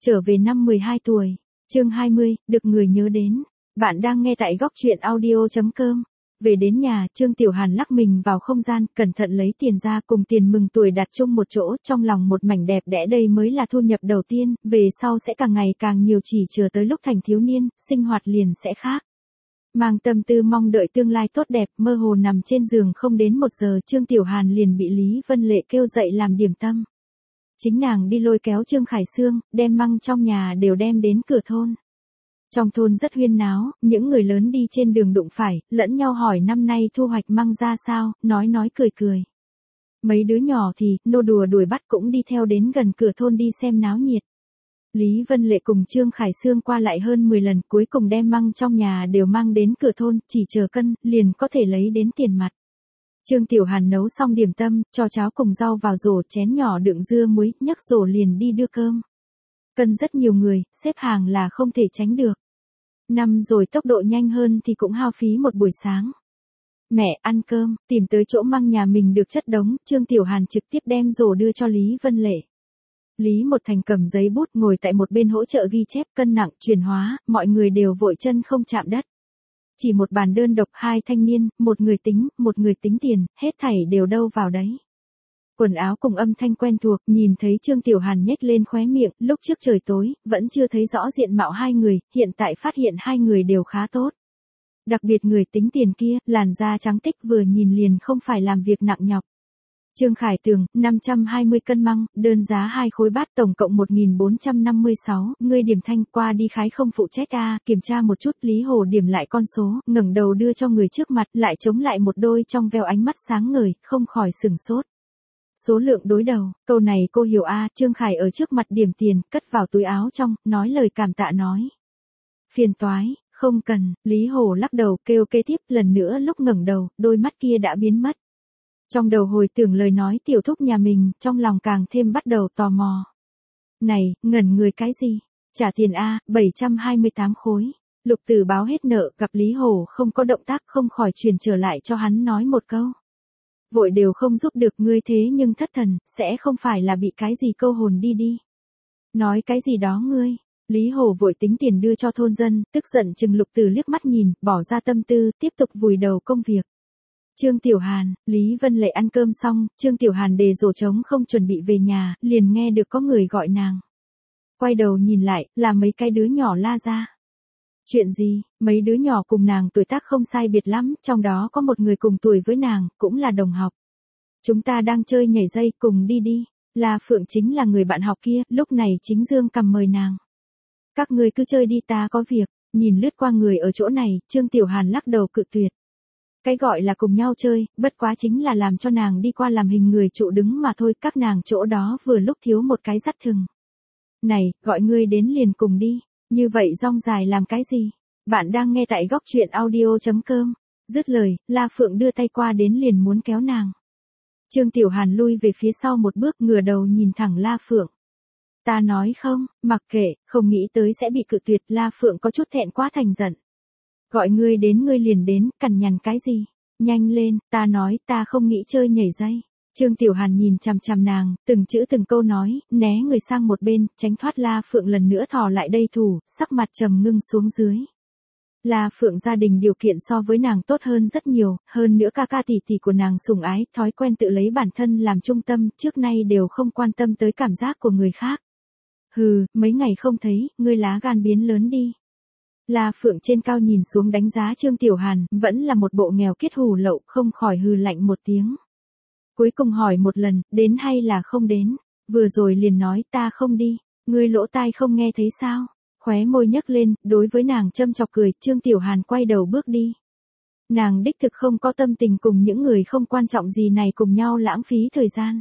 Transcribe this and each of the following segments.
Trở về năm 12 tuổi. Chương 20, được người nhớ đến. Bạn đang nghe tại góc truyện audio.com. Về đến nhà, Trương Tiểu Hàn lắc mình vào không gian, cẩn thận lấy tiền ra, cùng tiền mừng tuổi đặt chung một chỗ, trong lòng một mảnh đẹp đẽ. Đây mới là thu nhập đầu tiên, về sau sẽ càng ngày càng nhiều, chỉ chờ tới lúc thành thiếu niên, sinh hoạt liền sẽ khác. Mang tâm tư mong đợi tương lai tốt đẹp, mơ hồ nằm trên giường không đến 1 giờ, Trương Tiểu Hàn liền bị Lý Vân Lệ kêu dậy làm điểm tâm. Chính nàng đi lôi kéo Trương Khải Sương, đem măng trong nhà đều đem đến cửa thôn. Trong thôn rất huyên náo, những người lớn đi trên đường đụng phải, lẫn nhau hỏi năm nay thu hoạch măng ra sao, nói cười cười. Mấy đứa nhỏ thì, nô đùa đuổi bắt cũng đi theo đến gần cửa thôn đi xem náo nhiệt. Lý Vân Lệ cùng Trương Khải Sương qua lại hơn 10 lần, cuối cùng đem măng trong nhà đều mang đến cửa thôn, chỉ chờ cân, liền có thể lấy đến tiền mặt. Trương Tiểu Hàn nấu xong điểm tâm, cho cháo cùng rau vào rổ, chén nhỏ đựng dưa muối, nhấc rổ liền đi đưa cơm. Cân rất nhiều người, xếp hàng là không thể tránh được. Năm rồi tốc độ nhanh hơn thì cũng hao phí một buổi sáng. Mẹ, ăn cơm, tìm tới chỗ măng nhà mình được chất đống, Trương Tiểu Hàn trực tiếp đem rổ đưa cho Lý Vân Lệ. Lý Một Thành cầm giấy bút ngồi tại một bên hỗ trợ ghi chép cân nặng, chuyển hóa, mọi người đều vội chân không chạm đất. Chỉ một bàn đơn độc, 2 thanh niên, một người tính tiền, hết thảy đều đâu vào đấy. Quần áo cùng âm thanh quen thuộc, nhìn thấy Trương Tiểu Hàn nhếch lên khóe miệng, lúc trước trời tối, vẫn chưa thấy rõ diện mạo hai người, hiện tại phát hiện hai người đều khá tốt. Đặc biệt người tính tiền kia, làn da trắng tích vừa nhìn liền không phải làm việc nặng nhọc. Trương Khải Tường, 520 cân măng, đơn giá 2 khối bát, tổng cộng 1456, ngươi điểm thanh, qua đi khái không phụ trách a, kiểm tra một chút, Lý Hồ điểm lại con số, ngẩng đầu đưa cho người trước mặt, lại chống lại một đôi trong veo ánh mắt sáng ngời, không khỏi sửng sốt. Số lượng đối đầu, câu này cô hiểu a, Trương Khải ở trước mặt điểm tiền, cất vào túi áo trong, nói lời cảm tạ nói. Phiền toái, không cần, Lý Hồ lắc đầu, kêu kế tiếp, lần nữa lúc ngẩng đầu, đôi mắt kia đã biến mất. Trong đầu hồi tưởng lời nói tiểu thúc nhà mình, trong lòng càng thêm bắt đầu tò mò. Này, ngẩn người cái gì? Trả tiền a, 728 khối. Lục Tử báo hết nợ, gặp Lý Hồ không có động tác, không khỏi truyền trở lại cho hắn nói một câu. Vội đều không giúp được ngươi, thế nhưng thất thần, sẽ không phải là bị cái gì câu hồn đi. Nói cái gì đó ngươi. Lý Hồ vội tính tiền đưa cho thôn dân, tức giận chừng Lục Tử liếc mắt nhìn, bỏ ra tâm tư, tiếp tục vùi đầu công việc. Trương Tiểu Hàn, Lý Vân Lệ ăn cơm xong, Trương Tiểu Hàn đề rổ trống không chuẩn bị về nhà, liền nghe được có người gọi nàng. Quay đầu nhìn lại, là mấy cái đứa nhỏ la ra. Chuyện gì, mấy đứa nhỏ cùng nàng tuổi tác không sai biệt lắm, trong đó có một người cùng tuổi với nàng, cũng là đồng học. Chúng ta đang chơi nhảy dây, cùng đi. La Phượng chính là người bạn học kia, lúc này chính dương cầm mời nàng. Các người cứ chơi đi, ta có việc. Nhìn lướt qua người ở chỗ này, Trương Tiểu Hàn lắc đầu cự tuyệt. Cái gọi là cùng nhau chơi, bất quá chính là làm cho nàng đi qua làm hình người trụ đứng mà thôi, các nàng chỗ đó vừa lúc thiếu một cái dắt thừng. Này, gọi ngươi đến liền cùng đi, như vậy rong dài làm cái gì? Bạn đang nghe tại góc truyện audio.com. Dứt lời, La Phượng đưa tay qua đến liền muốn kéo nàng. Trương Tiểu Hàn lui về phía sau một bước, ngửa đầu nhìn thẳng La Phượng. Ta nói không, mặc kệ, không nghĩ tới sẽ bị cự tuyệt, La Phượng có chút thẹn quá thành giận. Gọi ngươi đến ngươi liền đến, cằn nhằn cái gì? Nhanh lên, ta nói, ta không nghĩ chơi nhảy dây. Trương Tiểu Hàn nhìn chằm chằm nàng, từng chữ từng câu nói, né người sang một bên, tránh thoát. La Phượng lần nữa thò lại đây thủ, sắc mặt trầm ngưng xuống dưới. La Phượng gia đình điều kiện so với nàng tốt hơn rất nhiều, hơn nữa ca tỷ tỷ của nàng sủng ái, thói quen tự lấy bản thân làm trung tâm, trước nay đều không quan tâm tới cảm giác của người khác. Hừ, mấy ngày không thấy, ngươi lá gan biến lớn đi. La Phượng trên cao nhìn xuống đánh giá Trương Tiểu Hàn, vẫn là một bộ nghèo kiết hủ lậu, không khỏi hừ lạnh một tiếng. Cuối cùng hỏi một lần, đến hay là không đến? Vừa rồi liền nói ta không đi, ngươi lỗ tai không nghe thấy sao? Khóe môi nhấc lên, đối với nàng châm chọc cười, Trương Tiểu Hàn quay đầu bước đi. Nàng đích thực không có tâm tình cùng những người không quan trọng gì này cùng nhau lãng phí thời gian.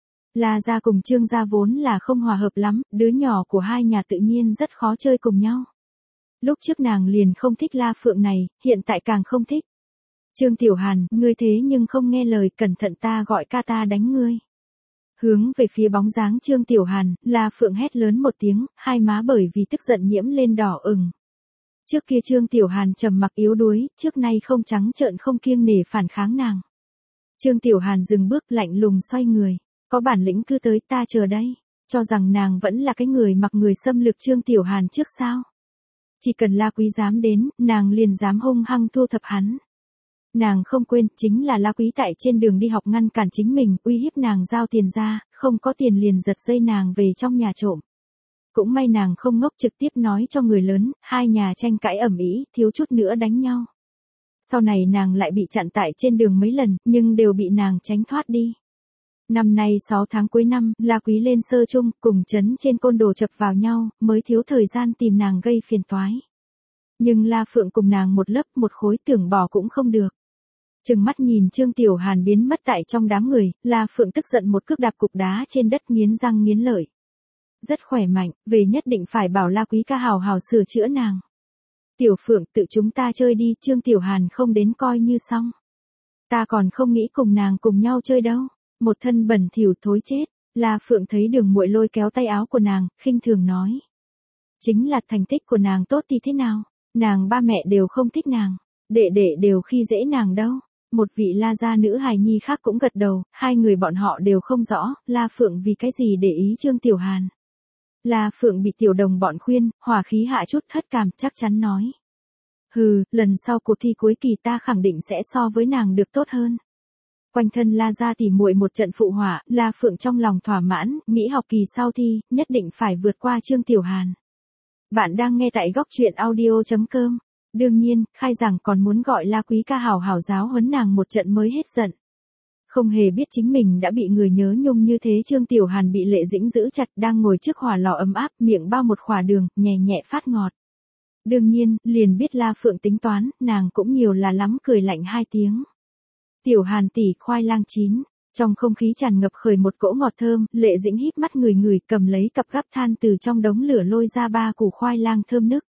La gia cùng Trương gia vốn là không hòa hợp lắm, đứa nhỏ của hai nhà tự nhiên rất khó chơi cùng nhau. Lúc trước nàng liền không thích La Phượng này, hiện tại càng không thích. Trương Tiểu Hàn, ngươi thế nhưng không nghe lời, cẩn thận ta gọi ca ta đánh ngươi. Hướng về phía bóng dáng Trương Tiểu Hàn, La Phượng hét lớn một tiếng, hai má bởi vì tức giận nhiễm lên đỏ ửng. Trước kia Trương Tiểu Hàn trầm mặc yếu đuối, trước nay không trắng trợn không kiêng nể phản kháng nàng. Trương Tiểu Hàn dừng bước lạnh lùng xoay người, có bản lĩnh cứ tới, ta chờ đây. cho rằng nàng vẫn là cái người mặc người xâm lược Trương Tiểu Hàn trước sao? Chỉ cần La Quý dám đến, nàng liền dám hung hăng thu thập hắn. Nàng không quên, chính là La Quý tại trên đường đi học ngăn cản chính mình, uy hiếp nàng giao tiền ra, không có tiền liền giật dây nàng về trong nhà trộm. Cũng may nàng không ngốc, trực tiếp nói cho người lớn, hai nhà tranh cãi ầm ĩ, thiếu chút nữa đánh nhau. Sau này nàng lại bị chặn tại trên đường mấy lần, nhưng đều bị nàng tránh thoát đi. Năm nay 6 tháng cuối năm, La Quý lên sơ chung, cùng trấn trên côn đồ chập vào nhau, mới thiếu thời gian tìm nàng gây phiền toái. Nhưng La Phượng cùng nàng một lớp một khối, tưởng bỏ cũng không được. Trừng mắt nhìn Trương Tiểu Hàn biến mất tại trong đám người, La Phượng tức giận một cước đạp cục đá trên đất, nghiến răng nghiến lợi. Rất khỏe mạnh, về nhất định phải bảo La Quý ca hào hào sửa chữa nàng. Tiểu Phượng, tự chúng ta chơi đi, Trương Tiểu Hàn không đến coi như xong. Ta còn không nghĩ cùng nàng cùng nhau chơi đâu. Một thân bẩn thỉu thối chết. La Phượng thấy Đường Muội lôi kéo tay áo của nàng, khinh thường nói. Chính là thành tích của nàng tốt thì thế nào? Nàng ba mẹ đều không thích nàng. Đệ đệ đều khi dễ nàng đâu. Một vị La gia nữ hài nhi khác cũng gật đầu, hai người bọn họ đều không rõ, La Phượng vì cái gì để ý Trương Tiểu Hàn. La Phượng bị tiểu đồng bọn khuyên, hỏa khí hạ chút hất cảm, chắc chắn nói. Hừ, lần sau cuộc thi cuối kỳ ta khẳng định sẽ so với nàng được tốt hơn. Quanh thân La gia tỉ muội một trận phụ họa, La Phượng trong lòng thỏa mãn, nghĩ học kỳ sau thi, nhất định phải vượt qua Trương Tiểu Hàn. Bạn đang nghe tại góc truyện audio.com. Đương nhiên, khai giảng còn muốn gọi La Quý ca hảo hảo giáo huấn nàng một trận mới hết giận. Không hề biết chính mình đã bị người nhớ nhung như thế, Trương Tiểu Hàn bị Lệ Dĩnh giữ chặt, đang ngồi trước hỏa lò ấm áp, miệng bao một khỏa đường, nhẹ nhẹ phát ngọt. Đương nhiên, liền biết La Phượng tính toán, nàng cũng nhiều là lắm, cười lạnh hai tiếng. Tiểu Hàn tỷ, khoai lang chín. Trong không khí tràn ngập khởi một cỗ ngọt thơm, Lệ Dĩnh híp mắt người cầm lấy cặp gắp than từ trong đống lửa lôi ra 3 củ khoai lang thơm nức.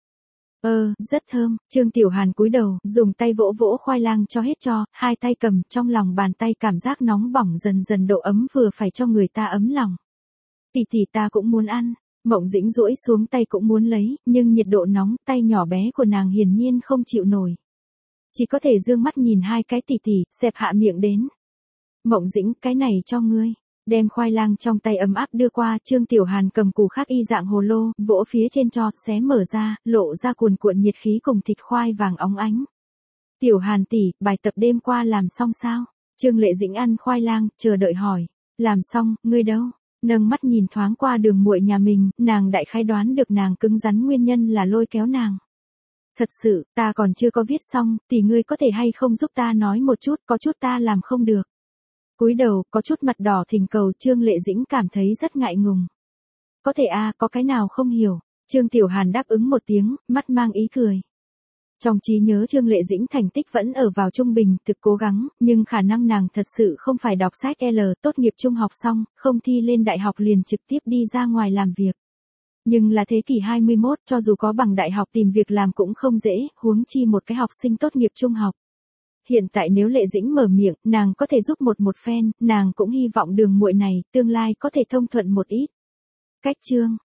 Rất thơm. Trương Tiểu Hàn cúi đầu, dùng tay vỗ vỗ khoai lang cho hết cho, hai tay cầm, trong lòng bàn tay cảm giác nóng bỏng dần dần, độ ấm vừa phải cho người ta ấm lòng. Tỷ tỷ ta cũng muốn ăn. Mộng Dĩnh duỗi xuống tay cũng muốn lấy, nhưng nhiệt độ nóng, tay nhỏ bé của nàng hiển nhiên không chịu nổi. Chỉ có thể dương mắt nhìn hai cái tỷ tỷ, xẹp hạ miệng đến. Mộng Dĩnh, cái này cho ngươi. Đem khoai lang trong tay ấm áp đưa qua, Trương Tiểu Hàn cầm củ khác y dạng hồ lô, vỗ phía trên cho, xé mở ra, lộ ra cuồn cuộn nhiệt khí cùng thịt khoai vàng óng ánh. Tiểu Hàn tỷ, bài tập đêm qua làm xong sao? Trương Lệ Dĩnh ăn khoai lang, chờ đợi hỏi. Làm xong, ngươi đâu? Nâng mắt nhìn thoáng qua Đường Muội nhà mình, nàng đại khái đoán được nàng cứng rắn nguyên nhân là lôi kéo nàng. Thật sự, ta còn chưa có viết xong, tỷ ngươi có thể hay không giúp ta nói một chút, có chút ta làm không được. Cúi đầu, có chút mặt đỏ thình cầu, Trương Lệ Dĩnh cảm thấy rất ngại ngùng. Có thể có cái nào không hiểu. Trương Tiểu Hàn đáp ứng một tiếng, mắt mang ý cười. Trong trí nhớ Trương Lệ Dĩnh thành tích vẫn ở vào trung bình, thực cố gắng, nhưng khả năng nàng thật sự không phải đọc sách L, tốt nghiệp trung học xong, không thi lên đại học liền trực tiếp đi ra ngoài làm việc. Nhưng là thế kỷ 21, cho dù có bằng đại học tìm việc làm cũng không dễ, huống chi một cái học sinh tốt nghiệp trung học. Hiện tại nếu Lệ Dĩnh mở miệng, nàng có thể giúp một phen, nàng cũng hy vọng Đường Muội này, tương lai có thể thông thuận một ít. Cách chương.